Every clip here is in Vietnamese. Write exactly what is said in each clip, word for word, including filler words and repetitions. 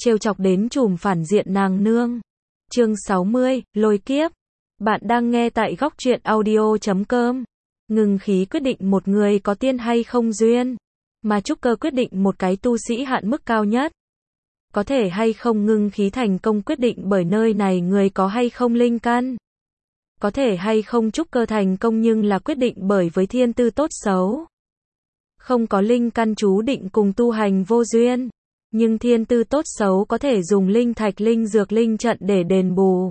trêu chọc đến trùm phản diện nàng nương. Chương sáu mươi, lôi kiếp. Bạn đang nghe tại góc truyện audio chấm com. Ngưng khí quyết định một người có tiên hay không duyên, mà trúc cơ quyết định một cái tu sĩ hạn mức cao nhất. Có thể hay không ngưng khí thành công quyết định bởi nơi này người có hay không linh căn. Có thể hay không trúc cơ thành công nhưng là quyết định bởi với thiên tư tốt xấu. Không có linh căn chú định cùng tu hành vô duyên, nhưng thiên tư tốt xấu có thể dùng linh thạch, linh dược, linh trận để đền bù.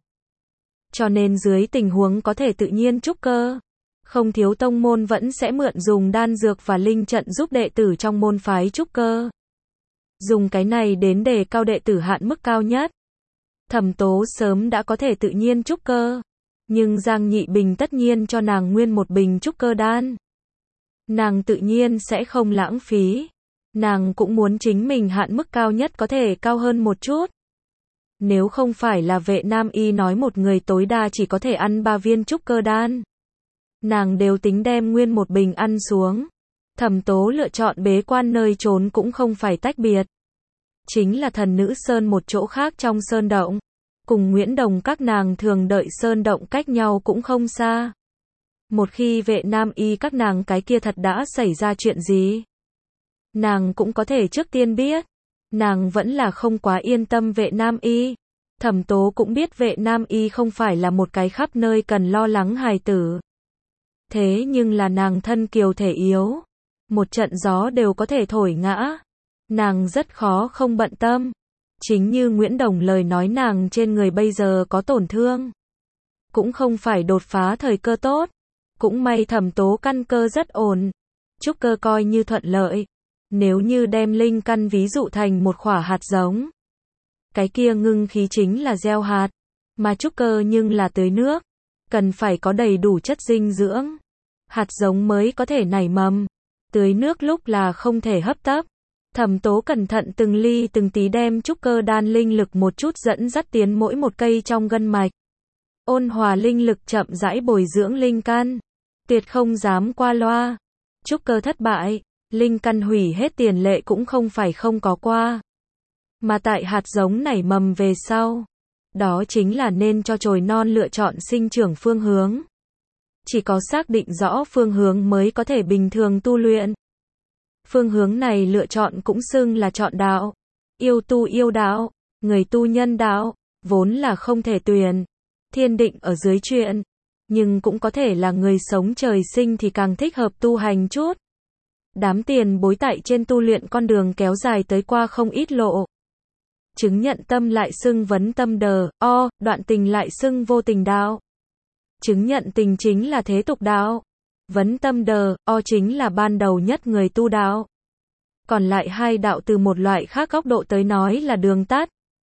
Cho nên dưới tình huống có thể tự nhiên trúc cơ, không thiếu tông môn vẫn sẽ mượn dùng đan dược và linh trận giúp đệ tử trong môn phái trúc cơ. Dùng cái này đến đề cao đệ tử hạn mức cao nhất. Thẩm Tố sớm đã có thể tự nhiên trúc cơ, nhưng Giang Nhị Bình tất nhiên cho nàng nguyên một bình trúc cơ đan. Nàng tự nhiên sẽ không lãng phí. Nàng cũng muốn chính mình hạn mức cao nhất có thể cao hơn một chút. Nếu không phải là Vệ Nam Y nói một người tối đa chỉ có thể ăn ba viên trúc cơ đan, nàng đều tính đem nguyên một bình ăn xuống. Thẩm Tố lựa chọn bế quan nơi trốn cũng không phải tách biệt, chính là Thần Nữ Sơn một chỗ khác trong sơn động. Cùng Nguyễn Đồng các nàng thường đợi sơn động cách nhau cũng không xa. Một khi Vệ Nam Y các nàng cái kia thật đã xảy ra chuyện gì, nàng cũng có thể trước tiên biết. Nàng vẫn là không quá yên tâm Vệ Nam Y. Thẩm Tố cũng biết Vệ Nam Y không phải là một cái khắp nơi cần lo lắng hài tử. Thế nhưng là nàng thân kiều thể yếu, một trận gió đều có thể thổi ngã. Nàng rất khó không bận tâm. Chính như Nguyễn Đồng lời nói, nàng trên người bây giờ có tổn thương, cũng không phải đột phá thời cơ tốt. Cũng may Thẩm Tố căn cơ rất ổn, trúc cơ coi như thuận lợi. Nếu như đem linh căn ví dụ thành một khỏa hạt giống, cái kia ngưng khí chính là gieo hạt, mà trúc cơ nhưng là tưới nước, cần phải có đầy đủ chất dinh dưỡng, hạt giống mới có thể nảy mầm. Tưới nước lúc là không thể hấp tấp. Thẩm Tố cẩn thận từng ly từng tí đem trúc cơ đan linh lực một chút dẫn dắt tiến mỗi một cây trong gân mạch. Ôn hòa linh lực chậm rãi bồi dưỡng linh căn, tuyệt không dám qua loa. Trúc cơ thất bại, linh căn hủy hết tiền lệ cũng không phải không có qua. Mà tại hạt giống nảy mầm về sau, đó chính là nên cho chồi non lựa chọn sinh trưởng phương hướng. Chỉ có xác định rõ phương hướng mới có thể bình thường tu luyện. Phương hướng này lựa chọn cũng xưng là chọn đạo. Yêu tu yêu đạo, người tu nhân đạo, vốn là không thể tuyển, thiên định ở dưới chuyện. Nhưng cũng có thể là người sống trời sinh thì càng thích hợp tu hành chút. Đám tiền bối tại trên tu luyện con đường kéo dài tới qua không ít lộ. Chứng nhận tâm lại xưng vấn tâm đờ, o, đoạn tình lại xưng vô tình đạo. Chứng nhận tình chính là thế tục đạo. Vấn tâm đờ, o chính là ban đầu nhất người tu đạo. Còn lại hai đạo từ một loại khác góc độ tới nói là đường tắt.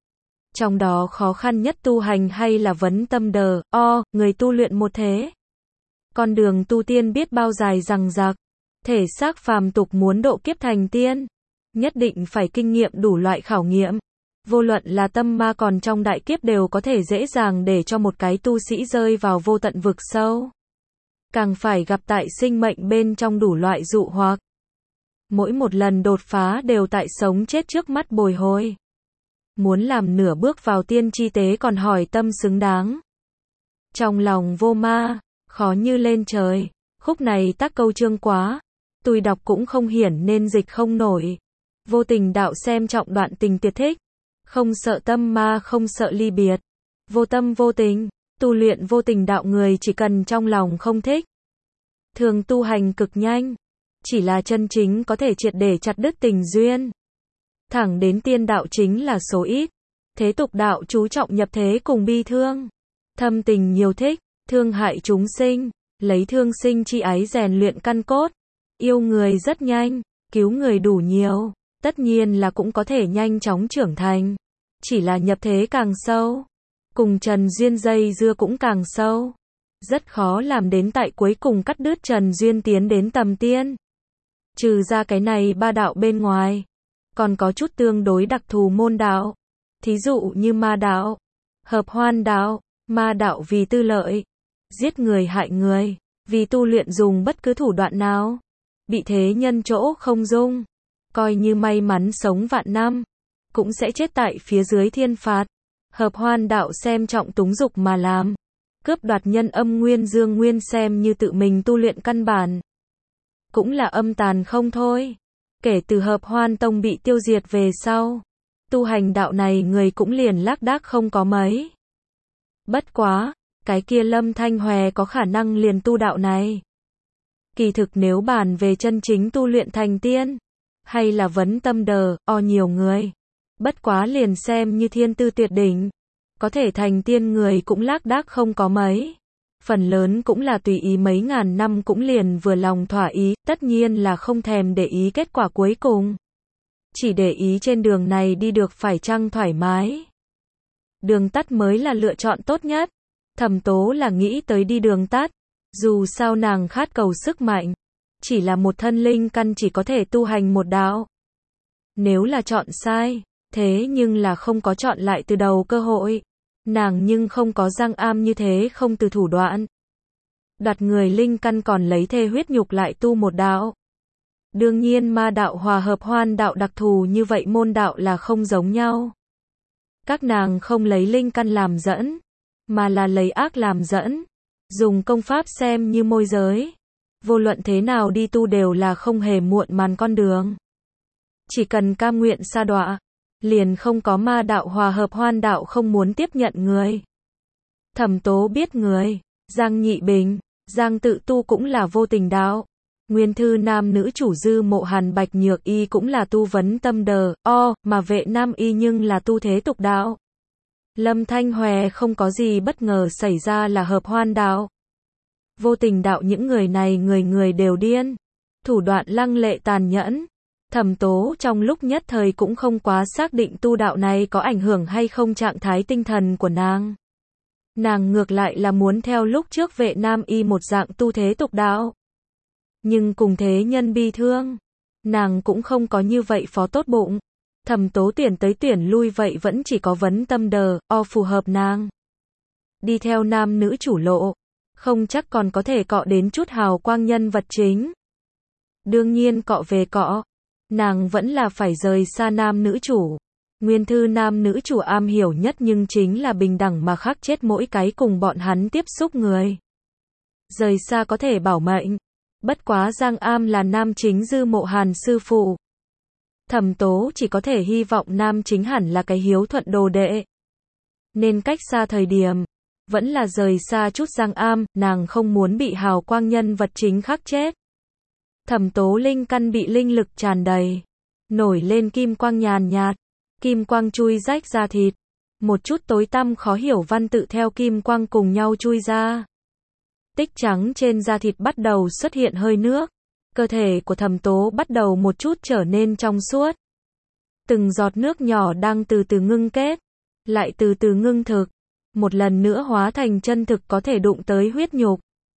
Trong đó khó khăn nhất tu hành hay là vấn tâm đờ, o, người tu luyện một thế. Con đường tu tiên biết bao dài dằng dặc. Thể xác phàm tục muốn độ kiếp thành tiên, nhất định phải kinh nghiệm đủ loại khảo nghiệm. Vô luận là tâm ma còn trong đại kiếp đều có thể dễ dàng để cho một cái tu sĩ rơi vào vô tận vực sâu. Càng phải gặp tại sinh mệnh bên trong đủ loại dụ hoặc. Mỗi một lần đột phá đều tại sống chết trước mắt bồi hồi. Muốn làm nửa bước vào tiên chi tế còn hỏi tâm xứng đáng. Trong lòng vô ma, khó như lên trời. Khúc này tác câu chương quá, tôi đọc cũng không hiển nên dịch không nổi. Vô tình đạo xem trọng đoạn tình tuyệt thích, không sợ tâm ma không sợ ly biệt. Vô tâm vô tình, tu luyện vô tình đạo người chỉ cần trong lòng không thích, thường tu hành cực nhanh. Chỉ là chân chính có thể triệt để chặt đứt tình duyên, thẳng đến tiên đạo chính là số ít. Thế tục đạo chú trọng nhập thế cùng bi thương, thâm tình nhiều thích, thương hại chúng sinh, lấy thương sinh chi ái rèn luyện căn cốt. Yêu người rất nhanh, cứu người đủ nhiều, tất nhiên là cũng có thể nhanh chóng trưởng thành. Chỉ là nhập thế càng sâu, cùng trần duyên dây dưa cũng càng sâu. Rất khó làm đến tại cuối cùng cắt đứt trần duyên tiến đến tầm tiên. Trừ ra cái này ba đạo bên ngoài, còn có chút tương đối đặc thù môn đạo. Thí dụ như ma đạo, hợp hoan đạo. Ma đạo vì tư lợi, giết người hại người, vì tu luyện dùng bất cứ thủ đoạn nào, bị thế nhân chỗ không dung, coi như may mắn sống vạn năm. cũng sẽ chết tại phía dưới thiên phạt. Hợp hoan đạo xem trọng túng dục mà làm. Cướp đoạt nhân âm nguyên dương nguyên xem như tự mình tu luyện căn bản. Cũng là âm tàn không thôi. Kể từ hợp hoan tông bị tiêu diệt về sau, tu hành đạo này người cũng liền lác đác không có mấy. Bất quá, cái kia Lâm Thanh Hòe có khả năng liền tu đạo này. Kỳ thực nếu bàn về chân chính tu luyện thành tiên, hay là vấn tâm đờ, o nhiều người. Bất quá liền xem như thiên tư tuyệt đỉnh. Có thể thành tiên người cũng lác đác không có mấy. Phần lớn cũng là tùy ý mấy ngàn năm cũng liền vừa lòng thỏa ý, tất nhiên là không thèm để ý kết quả cuối cùng. Chỉ để ý trên đường này đi được phải chăng thoải mái. Đường tắt mới là lựa chọn tốt nhất. Thẩm Tố là nghĩ tới đi đường tắt. Dù sao nàng khát cầu sức mạnh. Chỉ là một thân linh căn chỉ có thể tu hành một đạo. Nếu là chọn sai, thế nhưng là không có chọn lại từ đầu cơ hội. Nàng nhưng không có Giang Am như thế không từ thủ đoạn. Đoạt người linh căn còn lấy thê huyết nhục lại tu một đạo. Đương nhiên ma đạo hòa hợp hoan đạo đặc thù như vậy môn đạo là không giống nhau. Các nàng không lấy linh căn làm dẫn, mà là lấy ác làm dẫn. Dùng công pháp xem như môi giới. Vô luận thế nào đi tu đều là không hề muộn màn con đường. Chỉ cần cam nguyện sa đọa, liền không có ma đạo hòa hợp hoan đạo không muốn tiếp nhận người. Thẩm Tố biết người, Giang Nhị Bình, Giang Tự Tu cũng là vô tình đạo. Nguyên thư nam nữ chủ Dư Mộ Hàn Bạch Nhược Y cũng là tu vấn tâm đờ, o, mà Vệ Nam Y nhưng là tu thế tục đạo. Lâm Thanh Hòe không có gì bất ngờ xảy ra là hợp hoan đạo. Vô tình đạo những người này người người đều điên. Thủ đoạn lăng lệ tàn nhẫn. Thẩm Tố trong lúc nhất thời cũng không quá xác định tu đạo này có ảnh hưởng hay không trạng thái tinh thần của nàng. Nàng ngược lại là muốn theo lúc trước Vệ Nam Y một dạng tu thế tục đạo. Nhưng cùng thế nhân bi thương, nàng cũng không có như vậy phó tốt bụng. Thẩm Tố tuyển tới tuyển lui vậy vẫn chỉ có vấn tâm đờ, o phù hợp nàng. Đi theo nam nữ chủ lộ, không chắc còn có thể cọ đến chút hào quang nhân vật chính. Đương nhiên cọ về cọ, nàng vẫn là phải rời xa nam nữ chủ. Nguyên thư nam nữ chủ am hiểu nhất nhưng chính là bình đẳng mà khắc chết mỗi cái cùng bọn hắn tiếp xúc người. Rời xa có thể bảo mệnh. Bất quá Giang Am là nam chính Dư Mộ Hàn sư phụ. Thẩm Tố chỉ có thể hy vọng nam chính hẳn là cái hiếu thuận đồ đệ. Nên cách xa thời điểm, vẫn là rời xa chút Giang Am, nàng không muốn bị hào quang nhân vật chính khắc chết. Thẩm Tố linh căn bị linh lực tràn đầy, nổi lên kim quang nhàn nhạt, kim quang chui rách da thịt, một chút tối tăm khó hiểu văn tự theo kim quang cùng nhau chui ra. Tích trắng trên da thịt bắt đầu xuất hiện hơi nước, cơ thể của Thẩm Tố bắt đầu một chút trở nên trong suốt. Từng giọt nước nhỏ đang từ từ ngưng kết, lại từ từ ngưng thực, một lần nữa hóa thành chân thực có thể đụng tới huyết nhục.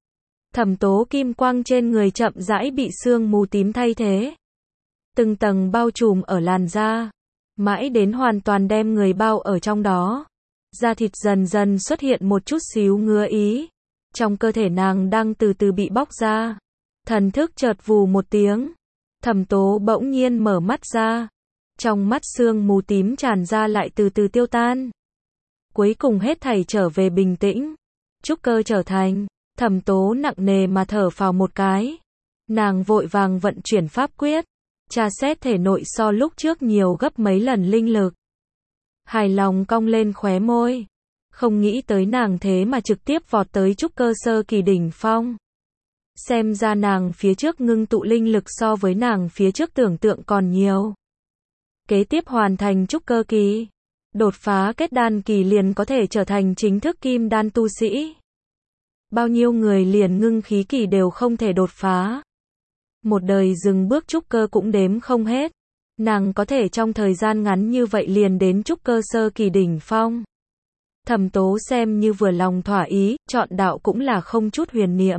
Thẩm Tố kim quang trên người chậm rãi bị sương mù tím thay thế. Từng tầng bao trùm ở làn da, mãi đến hoàn toàn đem người bao ở trong đó. Da thịt dần dần xuất hiện một chút xíu ngứa ý. Trong cơ thể nàng đang từ từ bị bóc ra. Thần thức chợt vù một tiếng. Thẩm Tố bỗng nhiên mở mắt ra. Trong mắt sương mù tím tràn ra lại từ từ tiêu tan. Cuối cùng hết thảy trở về bình tĩnh. Trúc cơ trở thành. Thẩm Tố nặng nề mà thở phào một cái. Nàng vội vàng vận chuyển pháp quyết. Tra xét thể nội so lúc trước nhiều gấp mấy lần linh lực. Hài lòng cong lên khóe môi. Không nghĩ tới nàng thế mà trực tiếp vọt tới trúc cơ sơ kỳ đỉnh phong. Xem ra nàng phía trước ngưng tụ linh lực so với nàng phía trước tưởng tượng còn nhiều. Kế tiếp hoàn thành trúc cơ kỳ. Đột phá kết đan kỳ liền có thể trở thành chính thức kim đan tu sĩ. Bao nhiêu người liền ngưng khí kỳ đều không thể đột phá. Một đời dừng bước trúc cơ cũng đếm không hết. Nàng có thể trong thời gian ngắn như vậy liền đến trúc cơ sơ kỳ đỉnh phong. Thẩm Tố xem như vừa lòng thỏa ý, chọn đạo cũng là không chút huyền niệm.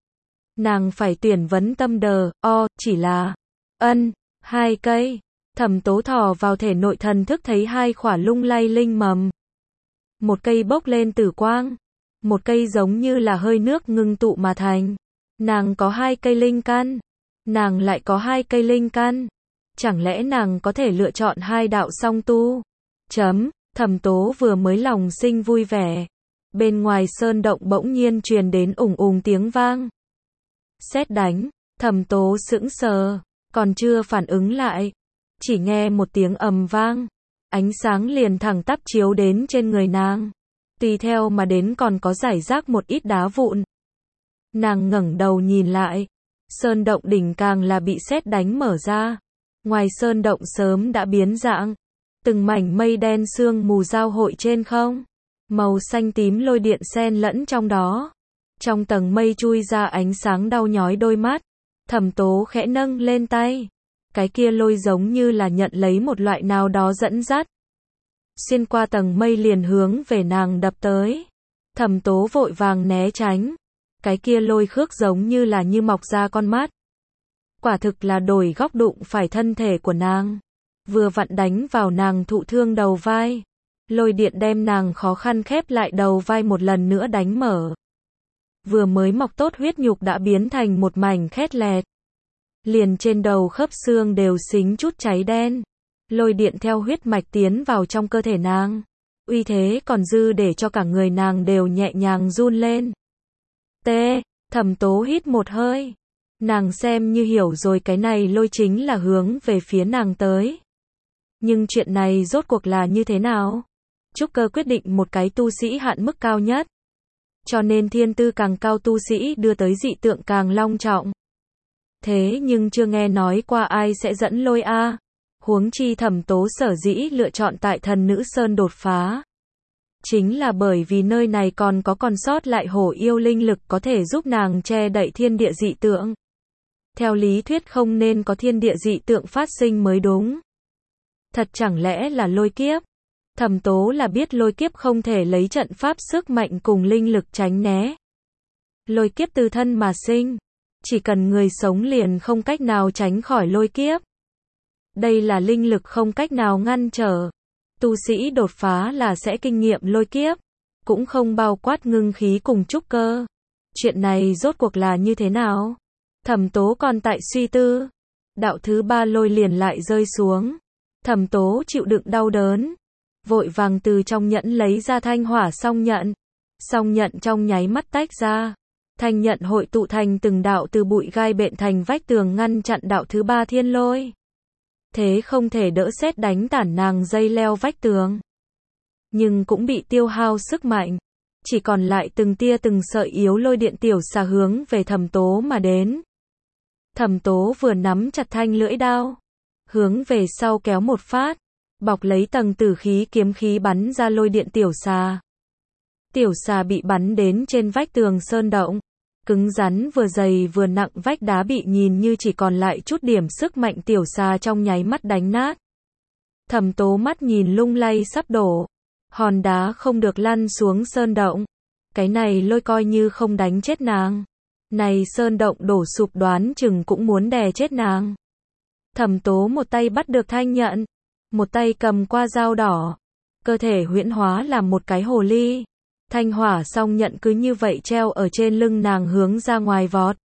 Nàng phải tuyển vấn tâm đờ, o, chỉ là ân, hai cây. Thẩm Tố thò vào thể nội thần thức thấy hai khỏa lung lay linh mầm. Một cây bốc lên tử quang, một cây giống như là hơi nước ngưng tụ mà thành. Nàng có hai cây linh căn, nàng lại có hai cây linh căn. Chẳng lẽ nàng có thể lựa chọn hai đạo song tu? Chấm, Thẩm Tố vừa mới lòng sinh vui vẻ. Bên ngoài sơn động bỗng nhiên truyền đến ùng ùng tiếng vang. Sét đánh, Thẩm Tố sững sờ, còn chưa phản ứng lại. Chỉ nghe một tiếng ầm vang. Ánh sáng liền thẳng tắp chiếu đến trên người nàng. Tùy theo mà đến còn có rải rác một ít đá vụn. Nàng ngẩng đầu nhìn lại. Sơn động đỉnh càng là bị sét đánh mở ra. Ngoài sơn động sớm đã biến dạng. Từng mảnh mây đen sương mù giao hội trên không. Màu xanh tím lôi điện xen lẫn trong đó. Trong tầng mây chui ra ánh sáng đau nhói đôi mắt. Thẩm Tố khẽ nâng lên tay. Cái kia lôi giống như là nhận lấy một loại nào đó dẫn dắt. Xuyên qua tầng mây liền hướng về nàng đập tới. Thẩm Tố vội vàng né tránh. Cái kia lôi khước giống như là như mọc ra con mắt. Quả thực là đổi góc đụng phải thân thể của nàng. Vừa vặn đánh vào nàng thụ thương đầu vai. Lôi điện đem nàng khó khăn khép lại đầu vai một lần nữa đánh mở. Vừa mới mọc tốt huyết nhục đã biến thành một mảnh khét lẹt. Liền trên đầu khớp xương đều xính chút cháy đen. Lôi điện theo huyết mạch tiến vào trong cơ thể nàng. Uy thế còn dư để cho cả người nàng đều nhẹ nhàng run lên. T. Thẩm Tố hít một hơi. Nàng xem như hiểu rồi cái này lôi chính là hướng về phía nàng tới. Nhưng chuyện này rốt cuộc là như thế nào? Trúc Cơ quyết định một cái tu sĩ hạn mức cao nhất. Cho nên thiên tư càng cao tu sĩ đưa tới dị tượng càng long trọng. Thế nhưng chưa nghe nói qua ai sẽ dẫn lôi a. Huống chi Thẩm Tố sở dĩ lựa chọn tại Thần Nữ Sơn đột phá. Chính là bởi vì nơi này còn có còn sót lại hổ yêu linh lực có thể giúp nàng che đậy thiên địa dị tượng. Theo lý thuyết không nên có thiên địa dị tượng phát sinh mới đúng. Thật chẳng lẽ là lôi kiếp? Thẩm Tố là biết lôi kiếp không thể lấy trận pháp sức mạnh cùng linh lực tránh né. Lôi kiếp từ thân mà sinh. Chỉ cần người sống liền không cách nào tránh khỏi lôi kiếp. Đây là linh lực không cách nào ngăn trở. Tu sĩ đột phá là sẽ kinh nghiệm lôi kiếp. Cũng không bao quát ngưng khí cùng trúc cơ. Chuyện này rốt cuộc là như thế nào? Thẩm Tố còn tại suy tư. Đạo thứ ba lôi liền lại rơi xuống. Thẩm Tố chịu đựng đau đớn. Vội vàng từ trong nhẫn lấy ra thanh hỏa song nhận. Song nhận trong nháy mắt tách ra. Thanh nhận hội tụ thành từng đạo từ bụi gai bện thành vách tường ngăn chặn đạo thứ ba thiên lôi. Thế không thể đỡ sét đánh tản nàng dây leo vách tường. Nhưng cũng bị tiêu hao sức mạnh. Chỉ còn lại từng tia từng sợi yếu lôi điện tiểu xà hướng về Thẩm Tố mà đến. Thẩm Tố vừa nắm chặt thanh lưỡi đao. Hướng về sau kéo một phát. Bọc lấy tầng tử khí kiếm khí bắn ra lôi điện tiểu xà. Tiểu xà bị bắn đến trên vách tường sơn động. Cứng rắn vừa dày vừa nặng vách đá bị nhìn như chỉ còn lại chút điểm sức mạnh tiểu xà trong nháy mắt đánh nát. Thẩm Tố mắt nhìn lung lay sắp đổ. Hòn đá không được lăn xuống sơn động. Cái này lôi coi như không đánh chết nàng. Này sơn động đổ sụp đoán chừng cũng muốn đè chết nàng. Thẩm Tố một tay bắt được thanh nhận. Một tay cầm qua dao đỏ. Cơ thể huyễn hóa làm một cái hồ ly. Thanh hỏa song nhận cứ như vậy treo ở trên lưng nàng hướng ra ngoài vọt.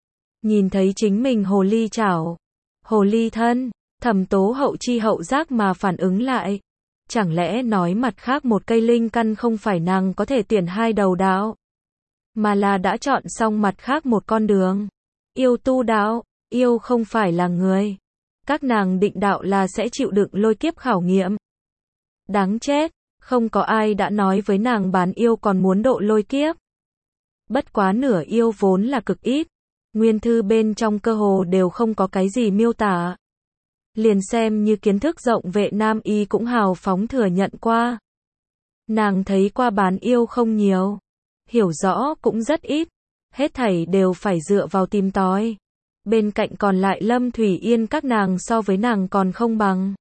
Nhìn thấy chính mình hồ ly chảo. Hồ ly thân. Thẩm Tố hậu chi hậu giác mà phản ứng lại. Chẳng lẽ nói mặt khác một cây linh căn không phải nàng có thể tuyển hai đầu đạo. Mà là đã chọn xong mặt khác một con đường. Yêu tu đạo. Yêu không phải là người. Các nàng định đạo là sẽ chịu đựng lôi kiếp khảo nghiệm. Đáng chết. Không có ai đã nói với nàng bán yêu còn muốn độ lôi kiếp. Bất quá nửa yêu vốn là cực ít. Nguyên thư bên trong cơ hồ đều không có cái gì miêu tả. Liền xem như kiến thức rộng Vệ Nam Y cũng hào phóng thừa nhận qua. Nàng thấy qua bán yêu không nhiều. Hiểu rõ cũng rất ít. Hết thảy đều phải dựa vào tìm tòi. Bên cạnh còn lại Lâm Thủy Yên các nàng so với nàng còn không bằng.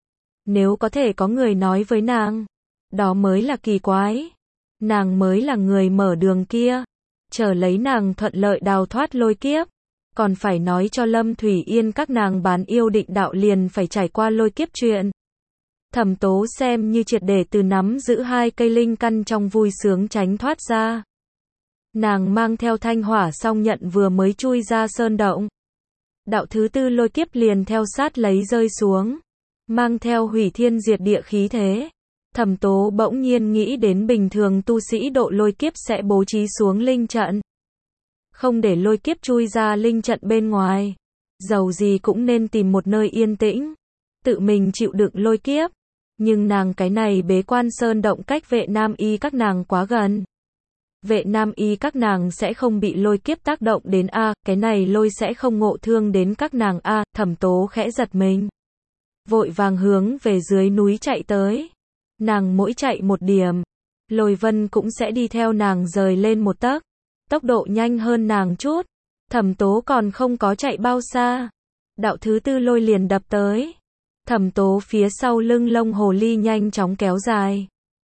Nếu có thể có người nói với nàng. Đó mới là kỳ quái. Nàng mới là người mở đường kia. Chờ lấy nàng thuận lợi đào thoát lôi kiếp. Còn phải nói cho Lâm Thủy Yên các nàng bán yêu định đạo liền phải trải qua lôi kiếp chuyện. Thẩm Tố xem như triệt để từ nắm giữ hai cây linh căn trong vui sướng tránh thoát ra. Nàng mang theo thanh hỏa song nhận vừa mới chui ra sơn động. đạo thứ tư lôi kiếp liền theo sát lấy rơi xuống, mang theo hủy thiên diệt địa khí thế. Thẩm Tố bỗng nhiên nghĩ đến bình thường tu sĩ độ lôi kiếp sẽ bố trí xuống linh trận, không để lôi kiếp chui ra linh trận bên ngoài, dầu gì cũng nên tìm một nơi yên tĩnh, tự mình chịu đựng lôi kiếp. Nhưng nàng cái này bế quan sơn động cách Vệ Nam Y các nàng quá gần. Vệ Nam Y các nàng sẽ không bị lôi kiếp tác động đến a, cái này lôi sẽ không ngộ thương đến các nàng a. Thẩm Tố khẽ giật mình, vội vàng hướng về dưới núi chạy tới. Nàng mỗi chạy một điểm, lôi vân cũng sẽ đi theo nàng rời lên một tấc, tốc độ nhanh hơn nàng chút. Thẩm Tố còn không có chạy bao xa, đạo thứ tư lôi liền đập tới. Thẩm Tố phía sau lưng lông hồ ly nhanh chóng kéo dài,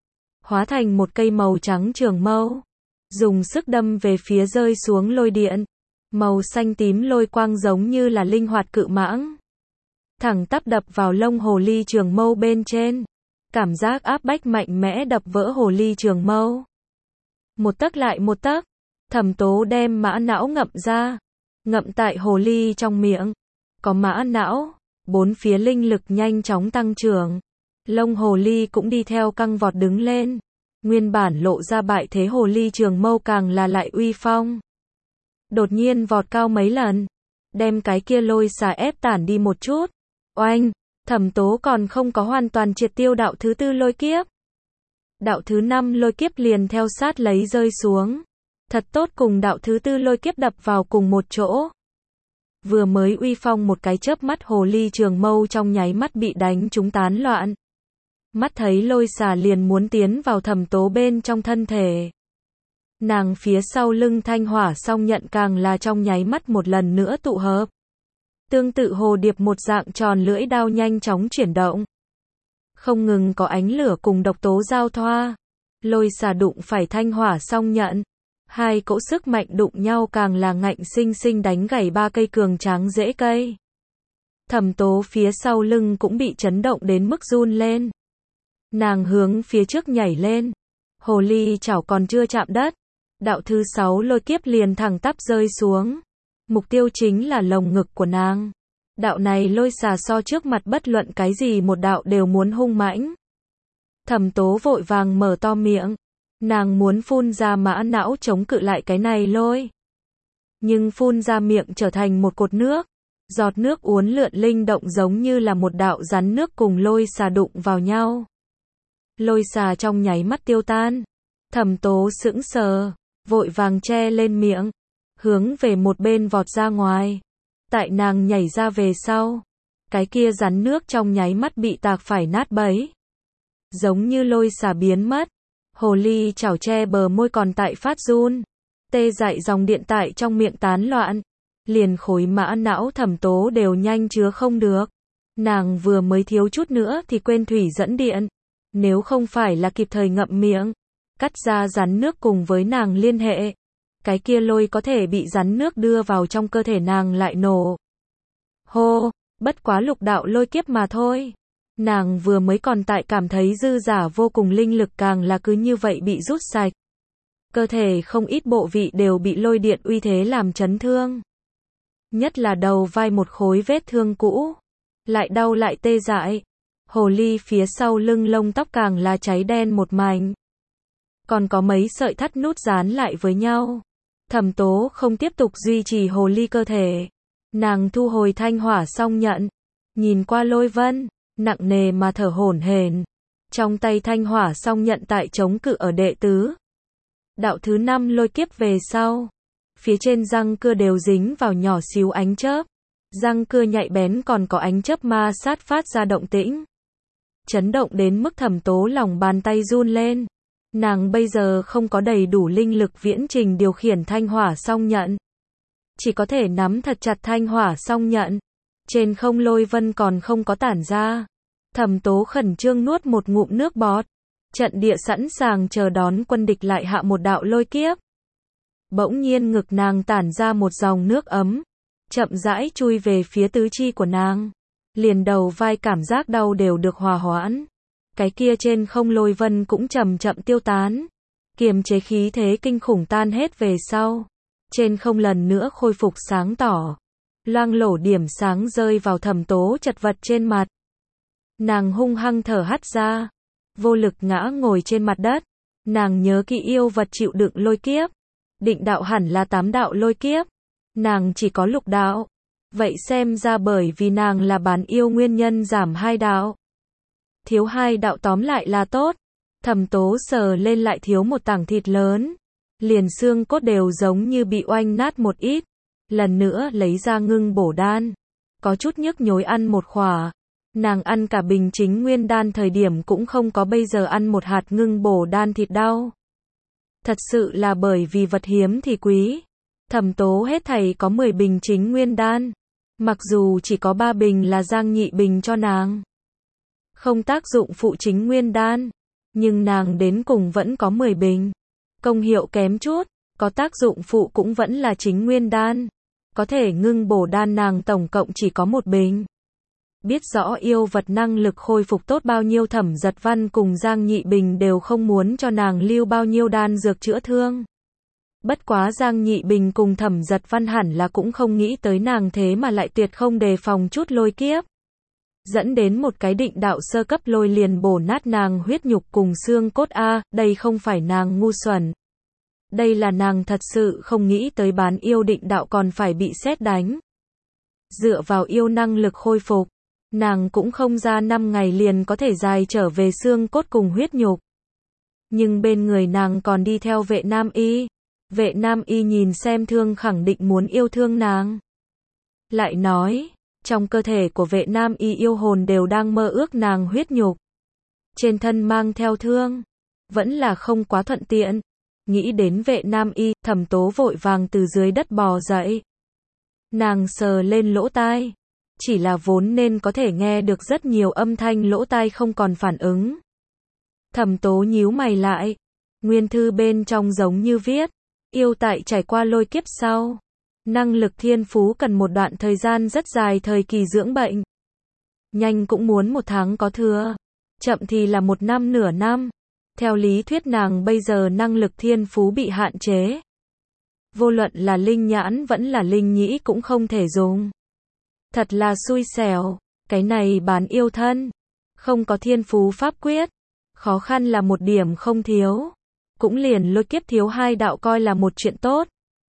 hóa thành một cây màu trắng trường mâu, dùng sức đâm về phía rơi xuống lôi điện. Màu xanh tím lôi quang giống như là linh hoạt cự mãng, thẳng tắp đập vào lông hồ ly trường mâu bên trên. Cảm giác áp bách mạnh mẽ đập vỡ hồ ly trường mâu. Một tấc lại một tấc, Thẩm Tố đem mã não ngậm ra, ngậm tại hồ ly trong miệng. Có mã não, bốn phía linh lực nhanh chóng tăng trưởng, lông hồ ly cũng đi theo căng vọt đứng lên. Nguyên bản lộ ra bại thế hồ ly trường mâu càng là lại uy phong, đột nhiên vọt cao mấy lần, đem cái kia lôi xà ép tản đi một chút. Oanh, Thẩm Tố còn không có hoàn toàn triệt tiêu đạo thứ tư lôi kiếp, đạo thứ năm lôi kiếp liền theo sát lấy rơi xuống, thật tốt cùng đạo thứ tư lôi kiếp đập vào cùng một chỗ. Vừa mới uy phong một cái chớp mắt hồ ly trường mâu trong nháy mắt bị đánh trúng tán loạn. Mắt thấy lôi xà liền muốn tiến vào Thẩm Tố bên trong thân thể. Nàng phía sau lưng thanh hỏa song nhận càng là trong nháy mắt một lần nữa tụ hợp. Tương tự hồ điệp một dạng tròn lưỡi đao nhanh chóng chuyển động. Không ngừng có ánh lửa cùng độc tố giao thoa. Lôi xà đụng phải thanh hỏa song nhận. Hai cỗ sức mạnh đụng nhau càng là ngạnh sinh sinh đánh gãy ba cây cường tráng rễ cây. Thẩm Tố phía sau lưng cũng bị chấn động đến mức run lên. Nàng hướng phía trước nhảy lên. Hồ ly chảo còn chưa chạm đất, đạo thứ sáu lôi kiếp liền thẳng tắp rơi xuống. Mục tiêu chính là lồng ngực của nàng. Đạo này lôi xà so trước mặt bất luận cái gì một đạo đều muốn hung mãnh. Thẩm Tố vội vàng mở to miệng. Nàng muốn phun ra mã não chống cự lại cái này lôi. Nhưng phun ra miệng trở thành một cột nước. Giọt nước uốn lượn linh động giống như là một đạo rắn nước cùng lôi xà đụng vào nhau. Lôi xà trong nháy mắt tiêu tan. Thẩm Tố sững sờ, vội vàng che lên miệng, hướng về một bên vọt ra ngoài. Tại nàng nhảy ra về sau, cái kia rắn nước trong nháy mắt bị tạc phải nát bấy. Giống như lôi xà biến mất, hồ ly chảo che bờ môi còn tại phát run, tê dại dòng điện tại trong miệng tán loạn, liền khối mã não Thẩm Tố đều nhanh chứa không được. Nàng vừa mới thiếu chút nữa thì quên thủy dẫn điện, nếu không phải là kịp thời ngậm miệng, cắt ra rắn nước cùng với nàng liên hệ, cái kia lôi có thể bị rắn nước đưa vào trong cơ thể nàng lại nổ. Hô, bất quá lục đạo lôi kiếp mà thôi. Nàng vừa mới còn tại cảm thấy dư giả vô cùng linh lực càng là cứ như vậy bị rút sạch. Cơ thể không ít bộ vị đều bị lôi điện uy thế làm chấn thương. Nhất là đầu vai một khối vết thương cũ, lại đau lại tê dại. Hồ ly phía sau lưng lông tóc càng là cháy đen một mảnh. Còn có mấy sợi thắt nút dán lại với nhau. Thẩm Tố không tiếp tục duy trì hồ ly cơ thể. Nàng thu hồi thanh hỏa song nhận, nhìn qua lôi vân, nặng nề mà thở hổn hển. Trong tay thanh hỏa song nhận tại chống cự ở đệ tứ. Đạo thứ năm lôi kiếp về sau. Phía trên răng cưa đều dính vào nhỏ xíu ánh chớp. Răng cưa nhạy bén còn có ánh chớp ma sát phát ra động tĩnh. Chấn động đến mức Thẩm Tố lòng bàn tay run lên. Nàng bây giờ không có đầy đủ linh lực viễn trình điều khiển thanh hỏa song nhận. Chỉ có thể nắm thật chặt thanh hỏa song nhận. Trên không lôi vân còn không có tản ra. Thẩm Tố khẩn trương nuốt một ngụm nước bọt. Trận địa sẵn sàng chờ đón quân địch lại hạ một đạo lôi kiếp. Bỗng nhiên ngực nàng tản ra một dòng nước ấm. Chậm rãi chui về phía tứ chi của nàng. Liền đầu vai cảm giác đau đều được hòa hoãn. Cái kia trên không lôi vân cũng chậm chậm tiêu tán. Kiềm chế khí thế kinh khủng tan hết về sau. Trên không lần nữa khôi phục sáng tỏ. loang lổ điểm sáng rơi vào Thẩm Tố chật vật trên mặt. Nàng hung hăng thở hắt ra, vô lực ngã ngồi trên mặt đất. Nàng nhớ kỹ yêu vật chịu đựng lôi kiếp. Định đạo hẳn là tám đạo lôi kiếp. Nàng chỉ có lục đạo. Vậy xem ra bởi vì nàng là bán yêu nguyên nhân giảm hai đạo. Thiếu hai đạo tóm lại là tốt. Thẩm Tố sờ lên lại thiếu một tảng thịt lớn. Liền xương cốt đều giống như bị oanh nát một ít. Lần nữa lấy ra ngưng bổ đan. Có chút nhức nhối ăn một khỏa. Nàng ăn cả bình chính nguyên đan thời điểm cũng không có bây giờ ăn một hạt ngưng bổ đan thịt đau. Thật sự là bởi vì vật hiếm thì quý. Thẩm Tố hết thảy có mười bình chính nguyên đan. Mặc dù chỉ có ba bình là Giang Nhị Bình cho nàng. Không tác dụng phụ chính nguyên đan. Nhưng nàng đến cùng vẫn có mười bình. Công hiệu kém chút. Có tác dụng phụ cũng vẫn là chính nguyên đan. Có thể ngưng bổ đan nàng tổng cộng chỉ có một bình. Biết rõ yêu vật năng lực khôi phục tốt bao nhiêu Thẩm Giật Văn cùng Giang Nhị Bình đều không muốn cho nàng lưu bao nhiêu đan dược chữa thương. Bất quá Giang Nhị Bình cùng Thẩm Giật Văn hẳn là cũng không nghĩ tới nàng thế mà lại tuyệt không đề phòng chút lôi kiếp. Dẫn đến một cái định đạo sơ cấp lôi liền bổ nát nàng huyết nhục cùng xương cốt a, đây không phải nàng ngu xuẩn. Đây là nàng thật sự không nghĩ tới bán yêu định đạo còn phải bị sét đánh. Dựa vào yêu năng lực khôi phục, nàng cũng không ra năm ngày liền có thể dài trở về xương cốt cùng huyết nhục. Nhưng bên người nàng còn đi theo vệ nam y. Vệ nam y nhìn xem thương khẳng định muốn yêu thương nàng. Lại nói, trong cơ thể của vệ nam y yêu hồn đều đang mơ ước nàng huyết nhục. Trên thân mang theo thương, vẫn là không quá thuận tiện. Nghĩ đến vệ nam y, Thẩm Tố vội vàng từ dưới đất bò dậy. Nàng sờ lên lỗ tai. Chỉ là vốn nên có thể nghe được rất nhiều âm thanh lỗ tai không còn phản ứng. Thẩm Tố nhíu mày lại. Nguyên thư bên trong giống như viết. Yêu tại trải qua lôi kiếp sau. Năng lực thiên phú cần một đoạn thời gian rất dài thời kỳ dưỡng bệnh. Nhanh cũng muốn một tháng có thừa. Chậm thì là một năm nửa năm. Theo lý thuyết nàng bây giờ năng lực thiên phú bị hạn chế. Vô luận là linh nhãn vẫn là linh nhĩ cũng không thể dùng. Thật là xui xẻo. Cái này bán yêu thân. Không có thiên phú pháp quyết. Khó khăn là một điểm không thiếu. Cũng liền lôi kiếp thiếu hai đạo coi là một chuyện tốt.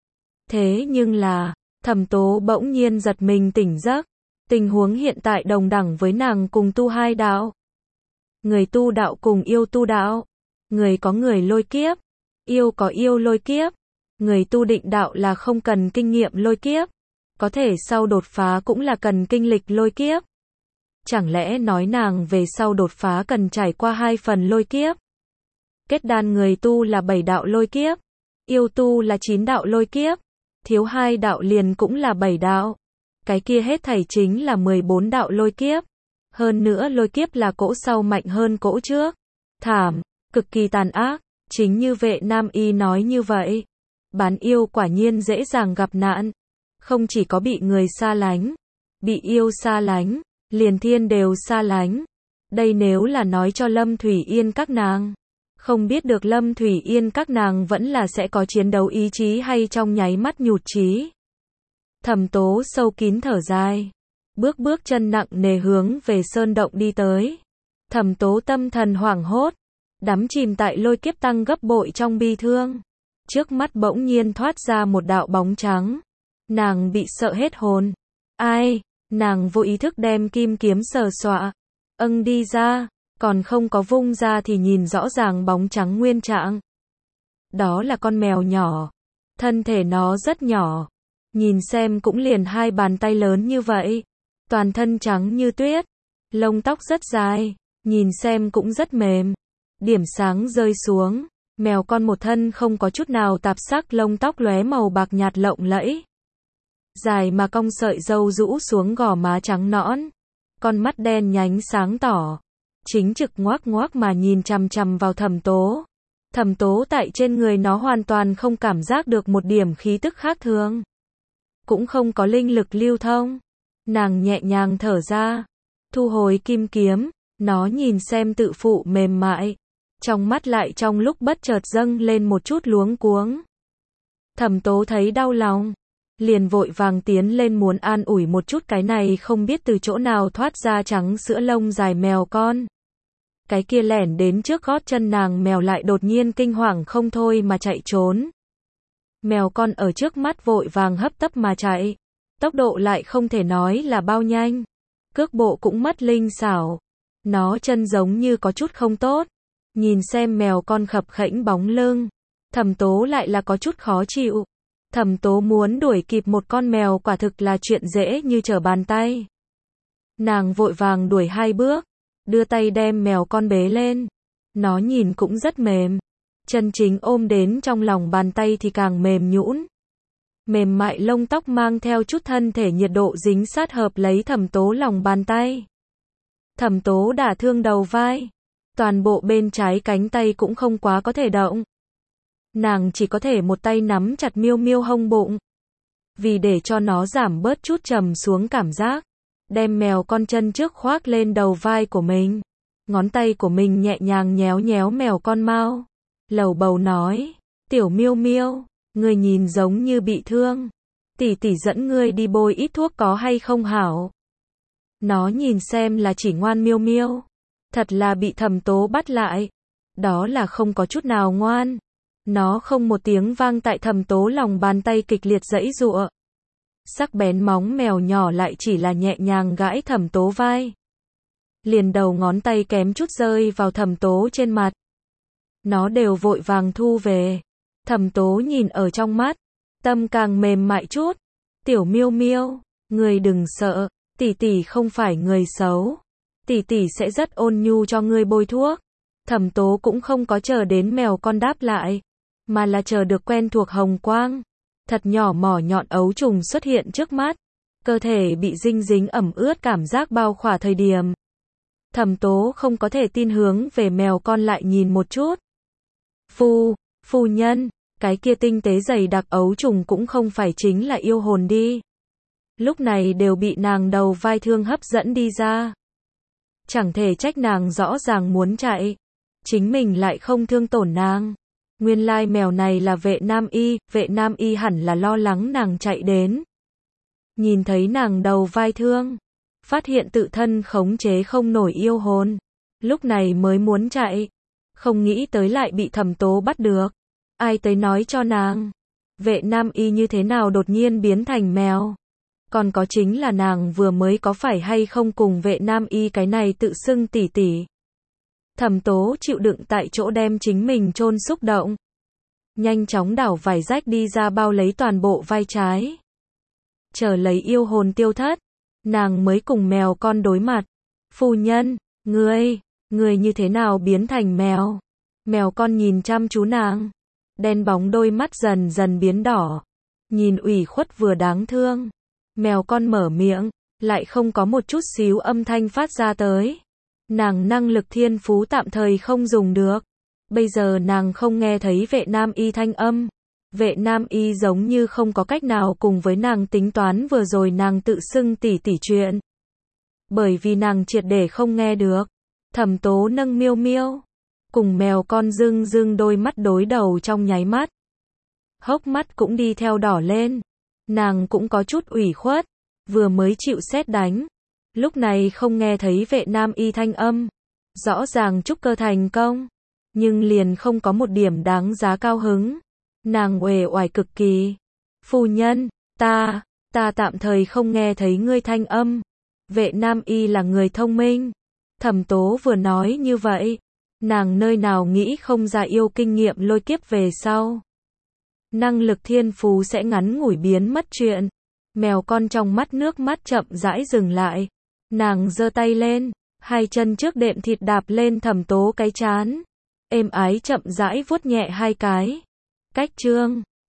Thế nhưng là, Thẩm Tố bỗng nhiên giật mình tỉnh giấc. Tình huống hiện tại đồng đẳng với nàng cùng tu hai đạo. Người tu đạo cùng yêu tu đạo. Người có người lôi kiếp. Yêu có yêu lôi kiếp. Người tu định đạo là không cần kinh nghiệm lôi kiếp. Có thể sau đột phá cũng là cần kinh lịch lôi kiếp. Chẳng lẽ nói nàng về sau đột phá cần trải qua hai phần lôi kiếp. Kết đan người tu là bảy đạo lôi kiếp. Yêu tu là chín đạo lôi kiếp. Thiếu hai đạo liền cũng là bảy đạo. Cái kia hết thảy chính là mười bốn đạo lôi kiếp. Hơn nữa lôi kiếp là cỗ sau mạnh hơn cỗ trước. Thảm, cực kỳ tàn ác. Chính như vệ nam y nói như vậy. Bán yêu quả nhiên dễ dàng gặp nạn. Không chỉ có bị người xa lánh. Bị yêu xa lánh. Liền thiên đều xa lánh. Đây nếu là nói cho Lâm Thủy Yên các nàng. Không biết được Lâm Thủy Yên các nàng vẫn là sẽ có chiến đấu ý chí hay trong nháy mắt nhụt chí. Thẩm Tố sâu kín thở dài. Bước bước chân nặng nề hướng về sơn động đi tới. Thẩm Tố tâm thần hoảng hốt. Đắm chìm tại lôi kiếp tăng gấp bội trong bi thương. Trước mắt bỗng nhiên thoát ra một đạo bóng trắng. Nàng bị sợ hết hồn. Ai? Nàng vô ý thức đem kim kiếm sờ soạ. Âng đi ra. Còn không có vung ra thì nhìn rõ ràng bóng trắng nguyên trạng. Đó là con mèo nhỏ. Thân thể nó rất nhỏ. Nhìn xem cũng liền hai bàn tay lớn như vậy. Toàn thân trắng như tuyết. Lông tóc rất dài. Nhìn xem cũng rất mềm. Điểm sáng rơi xuống. Mèo con một thân không có chút nào tạp sắc, lông tóc lóe màu bạc nhạt lộng lẫy. Dài mà cong sợi râu rũ xuống gò má trắng nõn. Con mắt đen nhánh sáng tỏ. Chính trực ngoác ngoác mà nhìn chằm chằm vào Thẩm Tố. Thẩm Tố tại trên người nó hoàn toàn không cảm giác được một điểm khí tức khác thường. Cũng không có linh lực lưu thông. Nàng nhẹ nhàng thở ra. Thu hồi kim kiếm. Nó nhìn xem tự phụ mềm mại. Trong mắt lại trong lúc bất chợt dâng lên một chút luống cuống. Thẩm Tố thấy đau lòng. liền vội vàng tiến lên muốn an ủi một chút cái này không biết từ chỗ nào thoát ra trắng sữa lông dài mèo con. Cái kia lẻn đến trước gót chân nàng mèo lại đột nhiên kinh hoàng không thôi mà chạy trốn. Mèo con ở trước mắt vội vàng hấp tấp mà chạy. Tốc độ lại không thể nói là bao nhanh. Cước bộ cũng mất linh xảo. Nó chân giống như có chút không tốt. Nhìn xem mèo con khập khẽnh bóng lưng. Thẩm Tố lại là có chút khó chịu. Thẩm Tố muốn đuổi kịp một con mèo quả thực là chuyện dễ như trở bàn tay. Nàng vội vàng đuổi hai bước. Đưa tay đem mèo con bế lên. Nó nhìn cũng rất mềm. Chân chính ôm đến trong lòng bàn tay thì càng mềm nhũn. Mềm mại lông tóc mang theo chút thân thể nhiệt độ dính sát hợp lấy Thẩm Tố lòng bàn tay. Thẩm Tố đả thương đầu vai. Toàn bộ bên trái cánh tay cũng không quá có thể động. Nàng chỉ có thể một tay nắm chặt Miêu Miêu hông bụng. Vì để cho nó giảm bớt chút trầm xuống cảm giác. Đem mèo con chân trước khoác lên đầu vai của mình. Ngón tay của mình nhẹ nhàng nhéo nhéo mèo con mao. Lầu bầu nói. Tiểu Miêu Miêu, ngươi nhìn giống như bị thương. Tỷ tỷ dẫn ngươi đi bôi ít thuốc có hay không hảo? Nó nhìn xem là chỉ ngoan Miêu Miêu. Thật là bị Thẩm Tố bắt lại. Đó là không có chút nào ngoan. Nó không một tiếng vang tại Thẩm Tố lòng bàn tay kịch liệt giãy giụa. Sắc bén móng mèo nhỏ lại chỉ là nhẹ nhàng gãi Thẩm Tố vai. Liền đầu ngón tay kém chút rơi vào Thẩm Tố trên mặt. Nó đều vội vàng thu về. Thẩm Tố nhìn ở trong mắt. Tâm càng mềm mại chút. Tiểu Miêu Miêu, ngươi đừng sợ. Tỷ tỷ không phải người xấu. Tỷ tỷ sẽ rất ôn nhu cho ngươi bôi thuốc. Thẩm Tố cũng không có chờ đến mèo con đáp lại. Mà là chờ được quen thuộc hồng quang. Thật nhỏ mỏ nhọn ấu trùng xuất hiện trước mắt. Cơ thể bị dinh dính ẩm ướt cảm giác bao khỏa thời điểm. Thẩm Tố không có thể tin hướng về mèo con lại nhìn một chút. Phu, phu nhân, cái kia tinh tế dày đặc ấu trùng cũng không phải chính là yêu hồn đi. Lúc này đều bị nàng đầu vai thương hấp dẫn đi ra. Chẳng thể trách nàng rõ ràng muốn chạy. Chính mình lại không thương tổn nàng. Nguyên lai mèo này là vệ nam y, vệ nam y hẳn là lo lắng nàng chạy đến. Nhìn thấy nàng đầu vai thương. Phát hiện tự thân khống chế không nổi yêu hồn. Lúc này mới muốn chạy. Không nghĩ tới lại bị Thẩm Tố bắt được. Ai tới nói cho nàng. Vệ nam y như thế nào đột nhiên biến thành mèo. Còn có chính là nàng vừa mới có phải hay không cùng vệ nam y cái này tự xưng tỷ tỷ. Thẩm Tố chịu đựng tại chỗ đem chính mình chôn xúc động. Nhanh chóng đảo vải rách đi ra bao lấy toàn bộ vai trái. Chờ lấy yêu hồn tiêu thất. Nàng mới cùng mèo con đối mặt. Phu nhân, ngươi, ngươi như thế nào biến thành mèo? Mèo con nhìn chăm chú nàng. Đen bóng đôi mắt dần dần biến đỏ. Nhìn ủy khuất vừa đáng thương. Mèo con mở miệng, lại không có một chút xíu âm thanh phát ra tới. Nàng năng lực thiên phú tạm thời không dùng được. Bây giờ nàng không nghe thấy vệ nam y thanh âm. Vệ nam y giống như không có cách nào cùng với nàng tính toán vừa rồi nàng tự xưng tỷ tỷ chuyện. Bởi vì nàng triệt để không nghe được. Thẩm Tố nâng Miêu Miêu. Cùng mèo con dưng dưng đôi mắt đối đầu trong nháy mắt. Hốc mắt cũng đi theo đỏ lên. Nàng cũng có chút ủy khuất. Vừa mới chịu sét đánh. Lúc này không nghe thấy vệ nam y thanh âm. Rõ ràng trúc cơ thành công. Nhưng liền không có một điểm đáng giá cao hứng. Nàng uể oải cực kỳ. Phu nhân, ta, ta tạm thời không nghe thấy ngươi thanh âm. Vệ nam y là người thông minh. Thẩm Tố vừa nói như vậy. Nàng nơi nào nghĩ không ra yêu kinh nghiệm lôi kiếp về sau. Năng lực thiên phú sẽ ngắn ngủi biến mất chuyện. Mèo con trong mắt nước mắt chậm rãi dừng lại. Nàng giơ tay lên. Hai chân trước đệm thịt đạp lên Thẩm Tố cái trán. Êm ái chậm rãi vuốt nhẹ hai cái. Cách chương